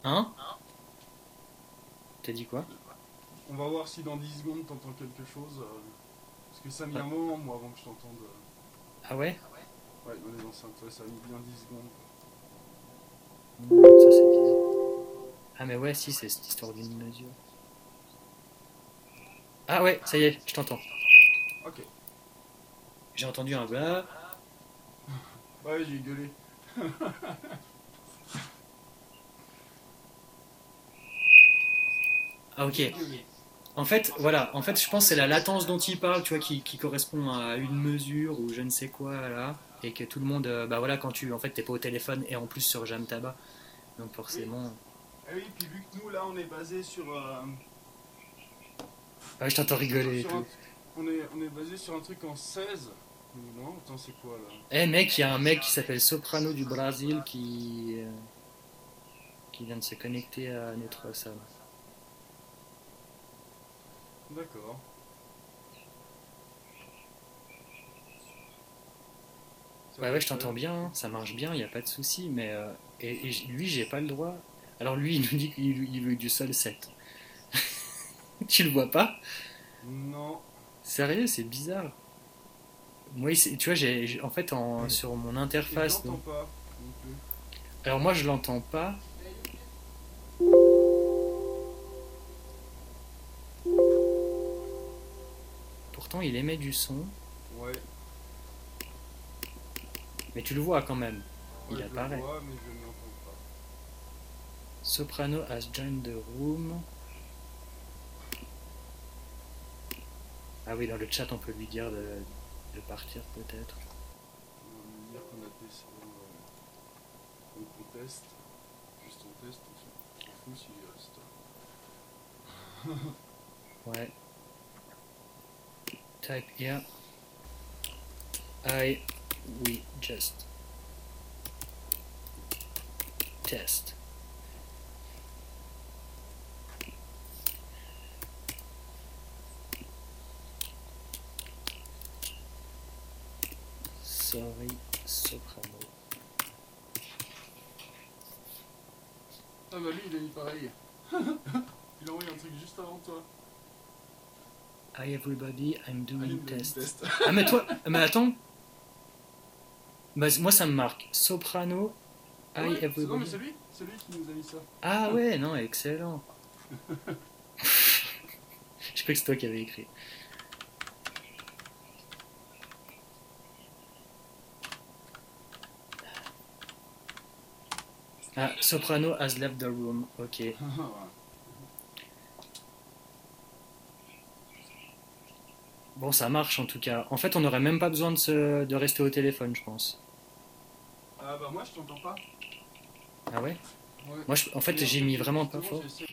Hein? T'as dit quoi? On va voir si dans 10 secondes t'entends quelque chose. Parce que ça a mis Ouais. un moment, moi, avant que je t'entende. Ah ouais? Ouais, dans les enceintes, ouais, ça a mis bien 10 secondes. Ça c'est bizarre. Ah mais ouais, si, c'est cette histoire d'une mesure. Ah ouais, ça y est, je t'entends. Ok. J'ai entendu un bla. Ouais, j'ai gueulé. Ah ok. J'ai gueulé. En fait, voilà, en fait, je pense que c'est la latence dont il parle, tu vois, qui correspond à une mesure ou je ne sais quoi là, et que tout le monde, bah voilà, quand tu, en fait, t'es pas au téléphone et en plus sur Jam Tabac, donc Oui. forcément. Eh oui, puis vu que nous, là, on est basé sur. Ah, je t'entends rigoler et sur tout. un, on est basé sur un truc en 16. Non, attends, c'est quoi là? Eh mec, il y a un mec qui s'appelle Soprano du Brésil qui vient de se connecter à notre salle. D'accord. Ça Ouais, doit ouais, le je t'entends faire. bien, hein, ça marche bien, il n'y a pas de souci, mais lui, j'ai pas le droit. Alors lui, il nous dit qu'il veut du sol 7. Tu le vois pas? Non. Sérieux, c'est bizarre. Moi, tu vois, en fait, sur mon Et je interface, l'entends donc. pas non plus. Alors moi, je l'entends pas. Pourtant, il émet du son, Ouais. mais tu le vois quand même. Ouais, Il je le apparaît. vois, mais je ne l'entends pas. Soprano has joined the room. Ah oui, dans le chat, on peut lui dire de partir peut-être. On va me dire qu'on a testé. On teste. Juste on teste. On s'en fout s'il reste. Ouais. Type here. I we just test. Sorry, soprano. Ah bah lui, il a mis pareil. Il a envoyé un truc juste avant toi. Hi everybody, I'm Ah, il doing me l'a dit test. test. Ah mais toi, mais attends, bah, moi ça me marque. Soprano, Ah hi ouais, non mais everybody. c'est lui qui nous a mis ça. Ah ouais, non, excellent. Je crois que c'est toi qui avais écrit. Ah, Soprano has left the room. Ok. Bon, ça marche en tout cas. En fait, on n'aurait même pas besoin de rester au téléphone, je pense. Ah bah moi je t'entends pas. Ah ouais? Ouais. Moi, en fait, Mais en j'ai fait, mis vraiment pas justement, j'ai fort. essayé.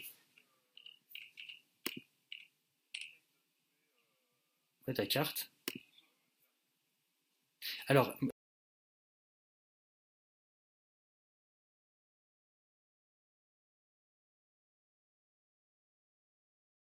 Ouais, ta carte. Alors,